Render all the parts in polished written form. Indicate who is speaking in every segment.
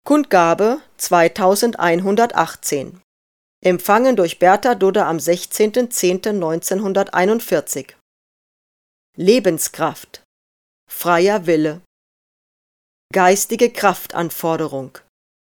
Speaker 1: Kundgabe 2118. Empfangen durch Bertha Dudde am 16.10.1941. Lebenskraft, freier Wille, geistige Kraftanforderung.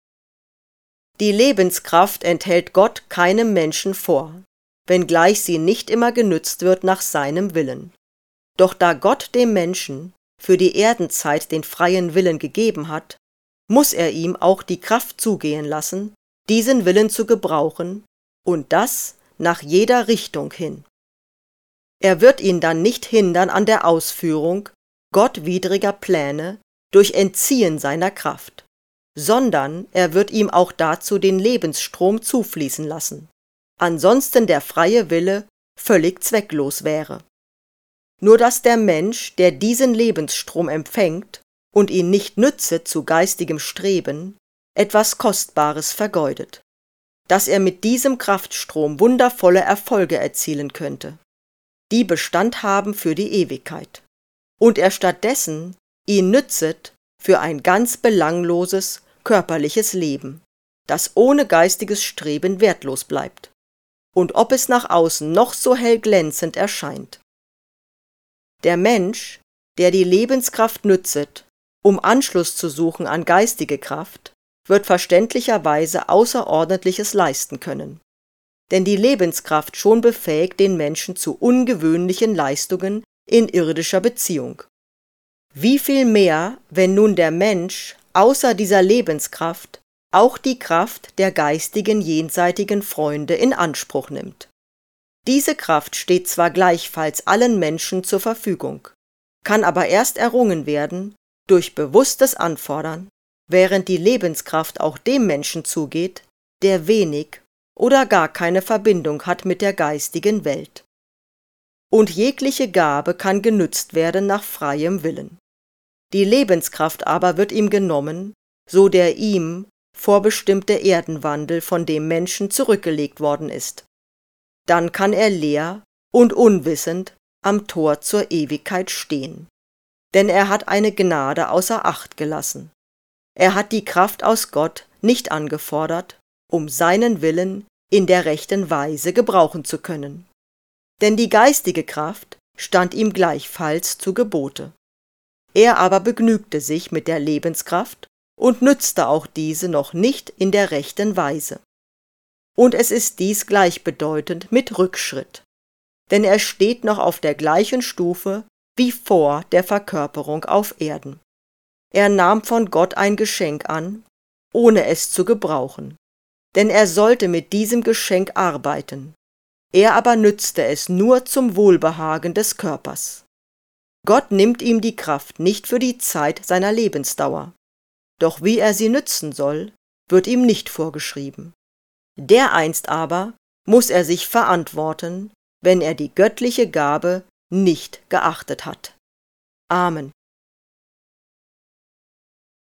Speaker 1: Die Lebenskraft enthält Gott keinem Menschen vor, wenngleich sie nicht immer genützt wird nach seinem Willen. Doch da Gott dem Menschen für die Erdenzeit den freien Willen gegeben hat, muss er ihm auch die Kraft zugehen lassen, diesen Willen zu gebrauchen, und das nach jeder Richtung hin. Er wird ihn dann nicht hindern an der Ausführung gottwidriger Pläne durch Entziehen seiner Kraft, sondern er wird ihm auch dazu den Lebensstrom zufließen lassen, ansonsten der freie Wille völlig zwecklos wäre. Nur dass der Mensch, der diesen Lebensstrom empfängt und ihn nicht nütze zu geistigem Streben, etwas Kostbares vergeudet, dass er mit diesem Kraftstrom wundervolle Erfolge erzielen könnte, die Bestand haben für die Ewigkeit, und er stattdessen ihn nützet für ein ganz belangloses, körperliches Leben, das ohne geistiges Streben wertlos bleibt, und ob es nach außen noch so hell glänzend erscheint. Der Mensch, der die Lebenskraft nützet, um Anschluss zu suchen an geistige Kraft, wird verständlicherweise Außerordentliches leisten können. Denn die Lebenskraft schon befähigt den Menschen zu ungewöhnlichen Leistungen in irdischer Beziehung. Wie viel mehr, wenn nun der Mensch außer dieser Lebenskraft auch die Kraft der geistigen jenseitigen Freunde in Anspruch nimmt. Diese Kraft steht zwar gleichfalls allen Menschen zur Verfügung, kann aber erst errungen werden durch bewusstes Anfordern, während die Lebenskraft auch dem Menschen zugeht, der wenig oder gar keine Verbindung hat mit der geistigen Welt. Und jegliche Gabe kann genützt werden nach freiem Willen. Die Lebenskraft aber wird ihm genommen, so der ihm vorbestimmte Erdenwandel von dem Menschen zurückgelegt worden ist. Dann kann er leer und unwissend am Tor zur Ewigkeit stehen. Denn er hat eine Gnade außer Acht gelassen. Er hat die Kraft aus Gott nicht angefordert, um seinen Willen in der rechten Weise gebrauchen zu können. Denn die geistige Kraft stand ihm gleichfalls zu Gebote. Er aber begnügte sich mit der Lebenskraft und nützte auch diese noch nicht in der rechten Weise. Und es ist dies gleichbedeutend mit Rückschritt, denn er steht noch auf der gleichen Stufe wie vor der Verkörperung auf Erden. Er nahm von Gott ein Geschenk an, ohne es zu gebrauchen, denn er sollte mit diesem Geschenk arbeiten. Er aber nützte es nur zum Wohlbehagen des Körpers. Gott nimmt ihm die Kraft nicht für die Zeit seiner Lebensdauer, doch wie er sie nützen soll, wird ihm nicht vorgeschrieben. Dereinst aber muss er sich verantworten, wenn er die göttliche Gabe nicht geachtet hat. Amen.